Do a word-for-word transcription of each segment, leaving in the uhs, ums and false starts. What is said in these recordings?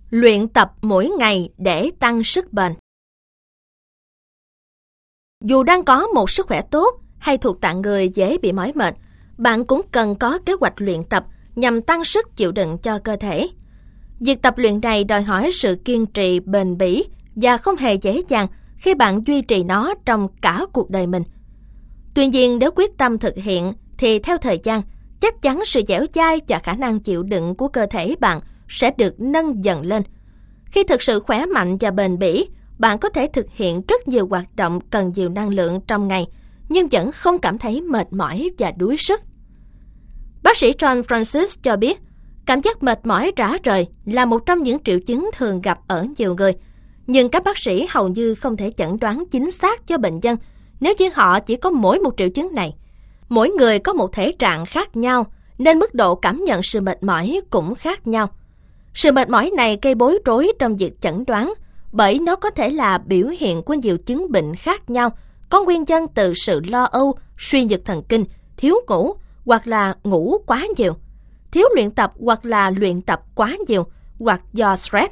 Luyện tập mỗi ngày để tăng sức bền. Dù đang có một sức khỏe tốt hay thuộc tạng người dễ bị mỏi mệt, bạn cũng cần có kế hoạch luyện tập nhằm tăng sức chịu đựng cho cơ thể. Việc tập luyện này đòi hỏi sự kiên trì, bền bỉ và không hề dễ dàng khi bạn duy trì nó trong cả cuộc đời mình. Tuy nhiên, nếu quyết tâm thực hiện thì theo thời gian, chắc chắn sự dẻo dai và khả năng chịu đựng của cơ thể bạn sẽ được nâng dần lên. Khi thực sự khỏe mạnh và bền bỉ, bạn có thể thực hiện rất nhiều hoạt động cần nhiều năng lượng trong ngày, nhưng vẫn không cảm thấy mệt mỏi và đuối sức. Bác sĩ John Francis cho biết, cảm giác mệt mỏi rã rời là một trong những triệu chứng thường gặp ở nhiều người, nhưng các bác sĩ hầu như không thể chẩn đoán chính xác cho bệnh nhân nếu như họ chỉ có mỗi một triệu chứng này. Mỗi người có một thể trạng khác nhau, nên mức độ cảm nhận sự mệt mỏi cũng khác nhau. Sự mệt mỏi này gây bối rối trong việc chẩn đoán, bởi nó có thể là biểu hiện của nhiều chứng bệnh khác nhau, có nguyên nhân từ sự lo âu, suy nhược thần kinh, thiếu ngủ hoặc là ngủ quá nhiều, thiếu luyện tập hoặc là luyện tập quá nhiều, hoặc do stress.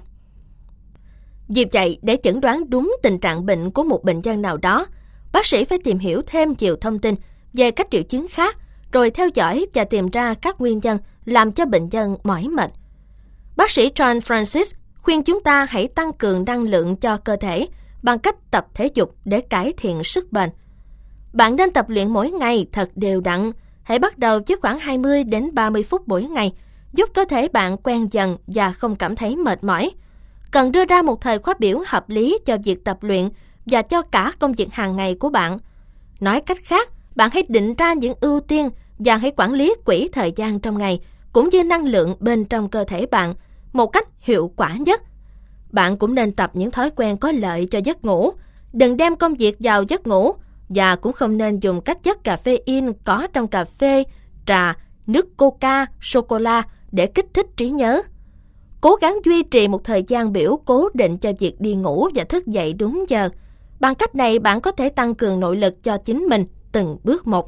Vì vậy, để chẩn đoán đúng tình trạng bệnh của một bệnh nhân nào đó, bác sĩ phải tìm hiểu thêm nhiều thông tin về các triệu chứng khác, rồi theo dõi và tìm ra các nguyên nhân làm cho bệnh nhân mỏi mệt. Bác sĩ John Francis khuyên chúng ta hãy tăng cường năng lượng cho cơ thể bằng cách tập thể dục để cải thiện sức bền. Bạn nên tập luyện mỗi ngày thật đều đặn. Hãy bắt đầu với khoảng hai mươi đến ba mươi phút mỗi ngày, giúp cơ thể bạn quen dần và không cảm thấy mệt mỏi. Cần đưa ra một thời khóa biểu hợp lý cho việc tập luyện và cho cả công việc hàng ngày của bạn. Nói cách khác, bạn hãy định ra những ưu tiên và hãy quản lý quỹ thời gian trong ngày, cũng như năng lượng bên trong cơ thể bạn một cách hiệu quả nhất. Bạn cũng nên tập những thói quen có lợi cho giấc ngủ. Đừng đem công việc vào giấc ngủ, và cũng không nên dùng các chất caffeine có trong cà phê, trà, nước coca, sô-cô-la để kích thích trí nhớ. Cố gắng duy trì một thời gian biểu cố định cho việc đi ngủ và thức dậy đúng giờ. Bằng cách này, bạn có thể tăng cường nội lực cho chính mình từng bước một.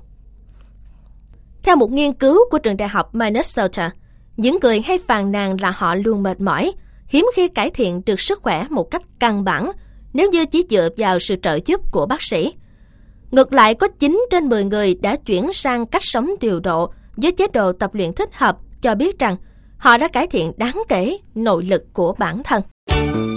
Theo một nghiên cứu của trường đại học Minnesota, những người hay phàn nàn là họ luôn mệt mỏi, hiếm khi cải thiện được sức khỏe một cách căn bản nếu như chỉ dựa vào sự trợ giúp của bác sĩ. Ngược lại, có chín trên mười người đã chuyển sang cách sống điều độ với chế độ tập luyện thích hợp cho biết rằng họ đã cải thiện đáng kể nội lực của bản thân.